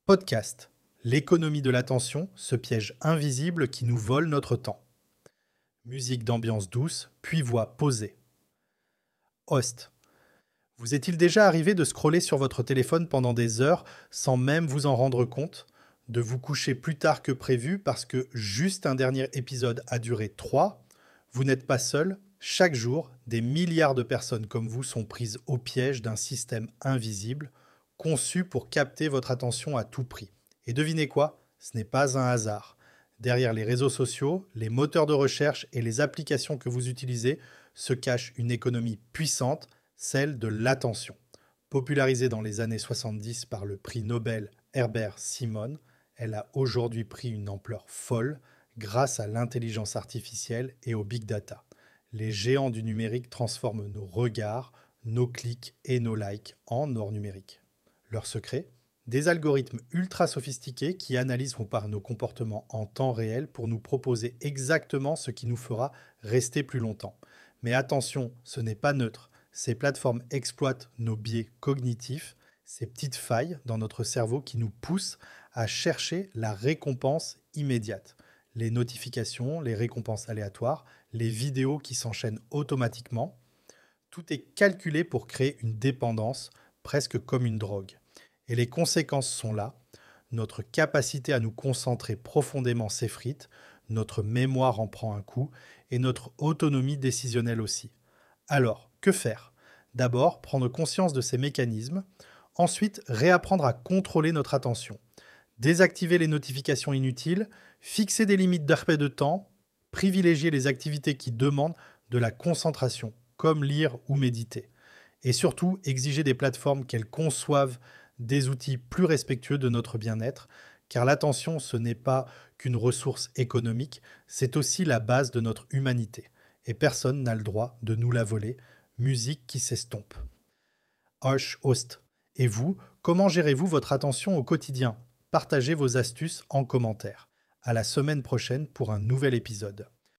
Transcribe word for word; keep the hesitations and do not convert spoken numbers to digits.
Podcast. L'économie de l'attention, ce piège invisible qui nous vole notre temps. Musique d'ambiance douce, puis voix posée. Host. Vous est-il déjà arrivé de scroller sur votre téléphone pendant des heures sans même vous en rendre compte? De vous coucher plus tard que prévu parce que juste un dernier épisode a duré trois? Vous n'êtes pas seul. Chaque jour, des milliards de personnes comme vous sont prises au piège d'un système invisible, conçu pour capter votre attention à tout prix. Et devinez quoi? Ce n'est pas un hasard. Derrière les réseaux sociaux, les moteurs de recherche et les applications que vous utilisez se cache une économie puissante, celle de l'attention. Popularisée dans les années soixante-dix par le prix Nobel Herbert Simon, elle a aujourd'hui pris une ampleur folle grâce à l'intelligence artificielle et au big data. Les géants du numérique transforment nos regards, nos clics et nos likes en or numérique. Leur secret? Des algorithmes ultra sophistiqués qui analysent par nos comportements en temps réel pour nous proposer exactement ce qui nous fera rester plus longtemps. Mais attention, ce n'est pas neutre. Ces plateformes exploitent nos biais cognitifs, ces petites failles dans notre cerveau qui nous poussent à chercher la récompense immédiate. Les notifications, les récompenses aléatoires, les vidéos qui s'enchaînent automatiquement. Tout est calculé pour créer une dépendance, presque comme une drogue. Et les conséquences sont là. Notre capacité à nous concentrer profondément s'effrite, notre mémoire en prend un coup et notre autonomie décisionnelle aussi. Alors, que faire? D'abord, prendre conscience de ces mécanismes. Ensuite, réapprendre à contrôler notre attention. Désactiver les notifications inutiles, fixer des limites d'heures de temps, privilégier les activités qui demandent de la concentration, comme lire ou méditer. Et surtout, exiger des plateformes qu'elles conçoivent des outils plus respectueux de notre bien-être, car l'attention, ce n'est pas qu'une ressource économique, c'est aussi la base de notre humanité. Et personne n'a le droit de nous la voler. Musique qui s'estompe. Hush Host. Et vous, comment gérez-vous votre attention au quotidien? Partagez vos astuces en commentaire. À la semaine prochaine pour un nouvel épisode.